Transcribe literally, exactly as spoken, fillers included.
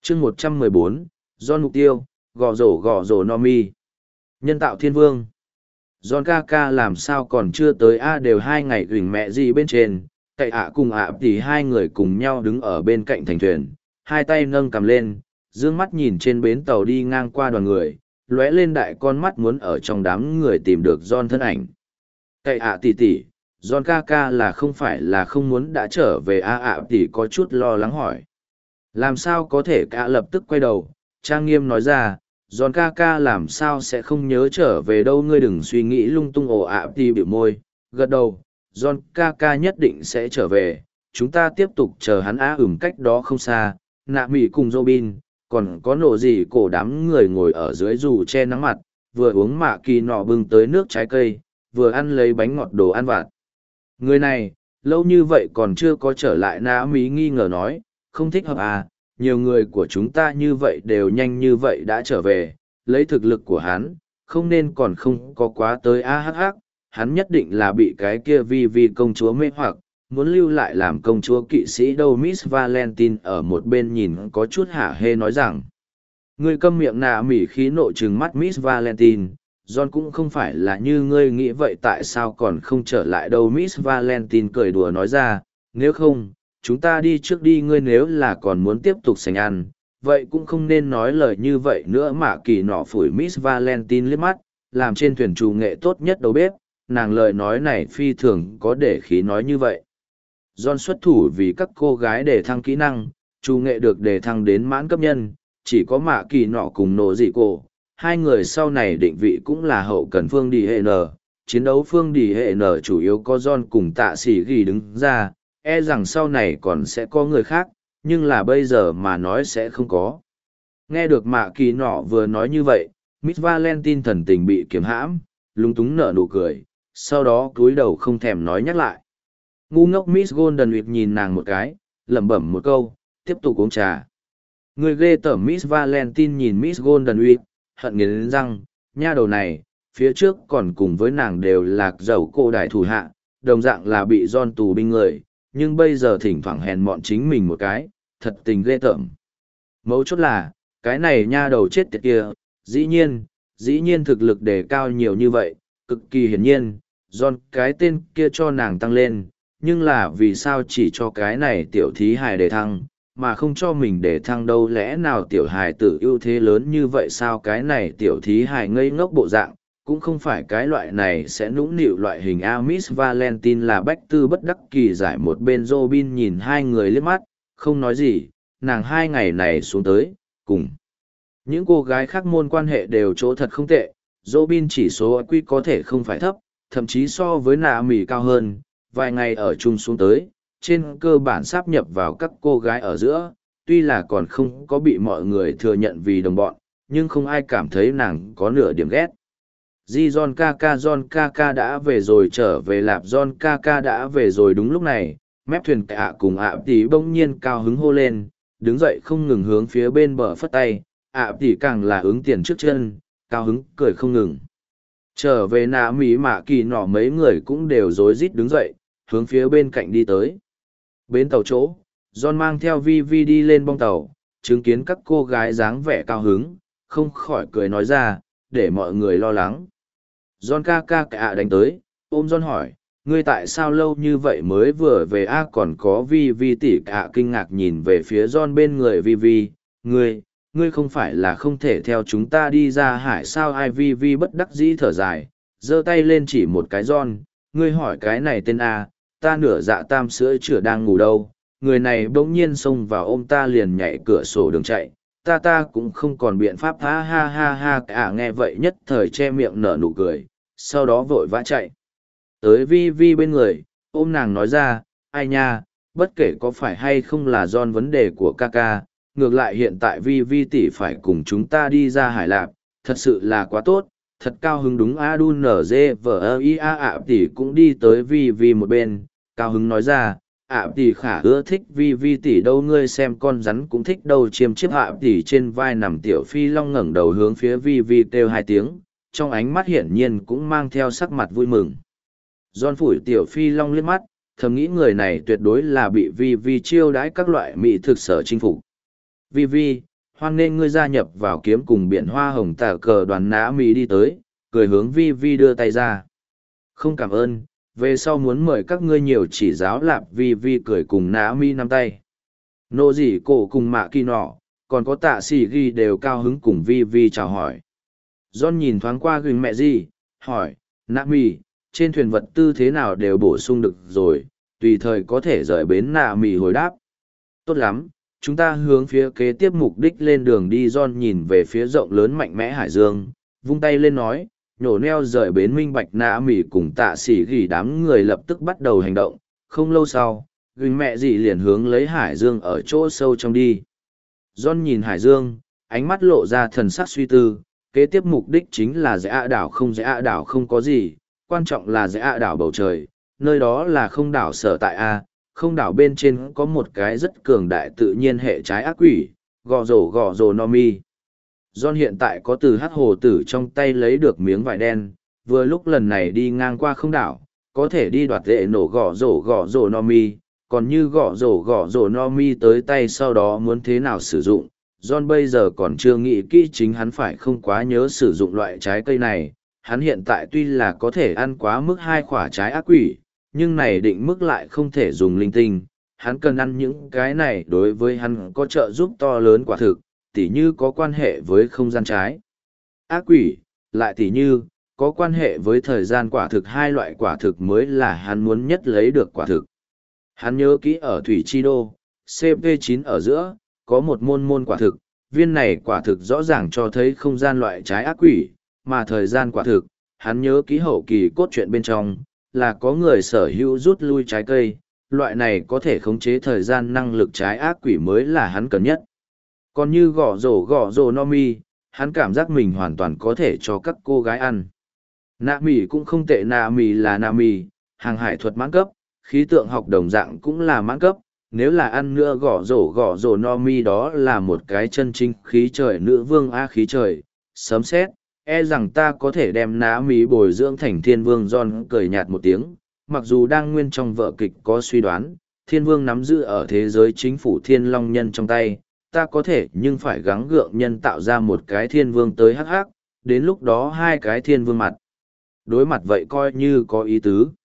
chương một trăm mười bốn, John mục tiêu, gò rổ gò rổ no mi. Nhân tạo thiên vương. John ca ca làm sao còn chưa tới A đều hai ngày gửi mẹ gì bên trên, cậy ạ cùng ạ thì hai người cùng nhau đứng ở bên cạnh thành thuyền, hai tay nâng cầm lên, dương mắt nhìn trên bến tàu đi ngang qua đoàn người, lóe lên đại con mắt muốn ở trong đám người tìm được John thân ảnh. Cậy ạ tỷ tỷ, John ca ca là không phải là không muốn đã trở về A ạ tỷ có chút lo lắng hỏi. Làm sao có thể cả lập tức quay đầu, trang nghiêm nói ra, John ca ca làm sao sẽ không nhớ trở về đâu, ngươi đừng suy nghĩ lung tung. Ồ ạ tỷ bĩu môi, gật đầu, John ca ca nhất định sẽ trở về, chúng ta tiếp tục chờ hắn. Á ửng cách đó không xa, nạ mỉ cùng Robin, còn có nổ gì cổ đám người ngồi ở dưới dù che nắng mặt, vừa uống mạ kỳ nọ bưng tới nước trái cây, vừa ăn lấy bánh ngọt đồ ăn vặt. Người này, lâu như vậy còn chưa có trở lại. Nạ mỉ nghi ngờ nói, không thích hợp à, nhiều người của chúng ta như vậy đều nhanh như vậy đã trở về, lấy thực lực của hắn, không nên còn không có quá tới. A hắc hắc, hắn nhất định là bị cái kia vi vi công chúa mê hoặc, muốn lưu lại làm công chúa kỵ sĩ đâu. Miss Valentine ở một bên nhìn có chút hả hê nói rằng, ngươi câm miệng. Nạ mỉ khí nộ trừng mắt Miss Valentine, John cũng không phải là như ngươi nghĩ vậy, tại sao còn không trở lại đâu. Miss Valentine cười đùa nói ra, nếu không, chúng ta đi trước đi, ngươi nếu là còn muốn tiếp tục sành ăn, vậy cũng không nên nói lời như vậy nữa. Mạ kỳ nọ phủi Miss Valentine liếc mắt, làm trên thuyền trù nghệ tốt nhất đầu bếp, nàng lời nói này phi thường có để khí nói như vậy. John xuất thủ vì các cô gái đề thăng kỹ năng, trù nghệ được đề thăng đến mãn cấp nhân, chỉ có mạ kỳ nọ cùng nổ dị cổ. Hai người sau này định vị cũng là hậu cần phương đi hệ nở, chiến đấu phương đi hệ nở chủ yếu có John cùng tạ sĩ ghi đứng ra, e rằng sau này còn sẽ có người khác, nhưng là bây giờ mà nói sẽ không có. Nghe được mạ kỳ nọ vừa nói như vậy, Miss Valentine thần tình bị kiềm hãm, lúng túng nở nụ cười, sau đó cúi đầu không thèm nói nhắc lại. Ngu ngốc Miss Golden Week nhìn nàng một cái, lẩm bẩm một câu, tiếp tục uống trà. Người ghê tởm. Miss Valentine nhìn Miss Golden Week, hận nghiến răng, nha đầu này, phía trước còn cùng với nàng đều lạc dầu cô đại thủ hạ, đồng dạng là bị John tù binh người, nhưng bây giờ thỉnh thoảng hèn mọn chính mình một cái, thật tình ghê tởm. Mấu chốt là, cái này nha đầu chết tiệt kia, dĩ nhiên, dĩ nhiên thực lực đề cao nhiều như vậy, cực kỳ hiển nhiên, John cái tên kia cho nàng tăng lên, nhưng là vì sao chỉ cho cái này tiểu thí hài đề thăng, mà không cho mình đề thăng đâu. Lẽ nào tiểu hài tử ưu thế lớn như vậy sao? Cái này tiểu thí hài ngây ngốc bộ dạng, cũng không phải cái loại này sẽ nũng nịu loại hình. A Miss Valentine là bách tư bất đắc kỳ giải. Một bên Robin nhìn hai người liếc mắt, không nói gì, nàng hai ngày này xuống tới, cùng những cô gái khác môn quan hệ đều chỗ thật không tệ. Robin chỉ số i kiu có thể không phải thấp, thậm chí so với nạ mỉ cao hơn, vài ngày ở chung xuống tới, trên cơ bản sáp nhập vào các cô gái ở giữa, tuy là còn không có bị mọi người thừa nhận vì đồng bọn, nhưng không ai cảm thấy nàng có nửa điểm ghét. Di John Kaka John Kaka đã về rồi, trở về lạp John Kaka đã về rồi. Đúng lúc này, mép thuyền cả cùng ạ tỷ bỗng nhiên cao hứng hô lên, đứng dậy không ngừng hướng phía bên bờ phất tay, ạ tỷ càng là ứng tiền trước chân, cao hứng cười không ngừng. Trở về nạ mỹ mạ kỳ nọ mấy người cũng đều rối rít đứng dậy, hướng phía bên cạnh đi tới. Bến tàu chỗ, John mang theo Vi Vi đi lên bong tàu, chứng kiến các cô gái dáng vẻ cao hứng, không khỏi cười nói ra, để mọi người lo lắng. John ca ca cả đánh tới, ôm John hỏi, ngươi tại sao lâu như vậy mới vừa về? A còn có Vi Vi tỷ cả kinh ngạc nhìn về phía John bên người Vi Vi, ngươi, ngươi không phải là không thể theo chúng ta đi ra hải sao? Ai? Vi Vi bất đắc dĩ thở dài, giơ tay lên chỉ một cái John, ngươi hỏi cái này tên A, ta nửa dạ tam sữa chửa đang ngủ đâu, người này bỗng nhiên xông vào ôm ta liền nhảy cửa sổ đường chạy, ta ta cũng không còn biện pháp. Ha ha ha ha. Cả nghe vậy nhất thời che miệng nở nụ cười, sau đó vội vã chạy tới Vi Vi bên người, ôm nàng nói ra, ai nha, bất kể có phải hay không là John vấn đề của Kaka, ngược lại hiện tại Vi Vi tỷ phải cùng chúng ta đi ra hải lạp, thật sự là quá tốt, thật cao hứng. Đúng a đu nở dê vờ i a ạ tỷ cũng đi tới Vi Vi một bên, cao hứng nói ra, ạ tỷ khả ưa thích Vi Vi tỷ đâu, ngươi xem con rắn cũng thích đâu. Chiêm chiếc ạ tỷ trên vai nằm tiểu phi long ngẩng đầu hướng phía Vi Vi kêu hai tiếng, trong ánh mắt hiển nhiên cũng mang theo sắc mặt vui mừng. John phủi tiểu phi long liếc mắt, thầm nghĩ người này tuyệt đối là bị Vi Vi chiêu đãi các loại mỹ thực sở chinh phục. Vi Vi, hoan nên ngươi gia nhập vào kiếm cùng biển hoa hồng tả cờ đoàn nã mỹ đi tới, cười hướng vi vi đưa tay ra. Không cảm ơn, về sau muốn mời các ngươi nhiều chỉ giáo lạp vi vi cười cùng nã mỹ nắm tay. Nô dì cổ cùng mạ kỳ nọ, còn có tạ xỉ ghi đều cao hứng cùng vi vi chào hỏi. John nhìn thoáng qua gừng mẹ gì, hỏi, nã mỹ, trên thuyền vật tư thế nào đều bổ sung được rồi, tùy thời có thể rời bến nạ mỹ hồi đáp. Tốt lắm, chúng ta hướng phía kế tiếp mục đích lên đường đi. John nhìn về phía rộng lớn mạnh mẽ hải dương, vung tay lên nói, nhổ neo rời bến minh bạch nạ mỹ cùng tạ xỉ gỉ đám người lập tức bắt đầu hành động. Không lâu sau, gừng mẹ gì liền hướng lấy hải dương ở chỗ sâu trong đi. John nhìn hải dương, ánh mắt lộ ra thần sắc suy tư, kế tiếp mục đích chính là dãy ạ đảo. Không dãy ạ đảo không có gì, quan trọng là dãy ạ đảo bầu trời, nơi đó là không đảo sở tại A. Không đảo bên trên có một cái rất cường đại tự nhiên hệ trái ác quỷ, gò rổ gò rổ no mi. John hiện tại có từ hát hồ tử trong tay lấy được miếng vải đen, vừa lúc lần này đi ngang qua không đảo, có thể đi đoạt lệ nổ gò rổ gò rổ no mi, còn như gò rổ gò rổ no mi tới tay sau đó muốn thế nào sử dụng. John bây giờ còn chưa nghĩ kỹ, chính hắn phải không quá nhớ sử dụng loại trái cây này. Hắn hiện tại tuy là có thể ăn quá mức hai quả trái ác quỷ, nhưng này định mức lại không thể dùng linh tinh. Hắn cần ăn những cái này đối với hắn có trợ giúp to lớn quả thực, tỉ như có quan hệ với không gian trái ác quỷ, lại tỉ như có quan hệ với thời gian quả thực. Hai loại quả thực mới là hắn muốn nhất lấy được quả thực. Hắn nhớ kỹ ở Thủy Chi Đô, C P chín ở giữa, có một môn môn quả thực, viên này quả thực rõ ràng cho thấy không gian loại trái ác quỷ, mà thời gian quả thực, hắn nhớ kỹ hậu kỳ cốt truyện bên trong, là có người sở hữu rút lui trái cây, loại này có thể khống chế thời gian năng lực trái ác quỷ mới là hắn cần nhất. Còn như gõ rổ gõ rổ no mi, hắn cảm giác mình hoàn toàn có thể cho các cô gái ăn. Nạ mì cũng không tệ, nạ mì là nạ mì, hàng hải thuật mãn cấp, khí tượng học đồng dạng cũng là mãn cấp. Nếu là ăn nữa gõ rổ gõ rổ no mi đó là một cái chân chính khí trời nữ vương a khí trời, sấm sét, e rằng ta có thể đem nã mỹ bồi dưỡng thành thiên vương. John cười nhạt một tiếng, mặc dù đang nguyên trong vở kịch có suy đoán, thiên vương nắm giữ ở thế giới chính phủ thiên long nhân trong tay, ta có thể nhưng phải gắng gượng nhân tạo ra một cái thiên vương tới hắc hắc, đến lúc đó hai cái thiên vương mặt. Đối mặt vậy coi như có ý tứ.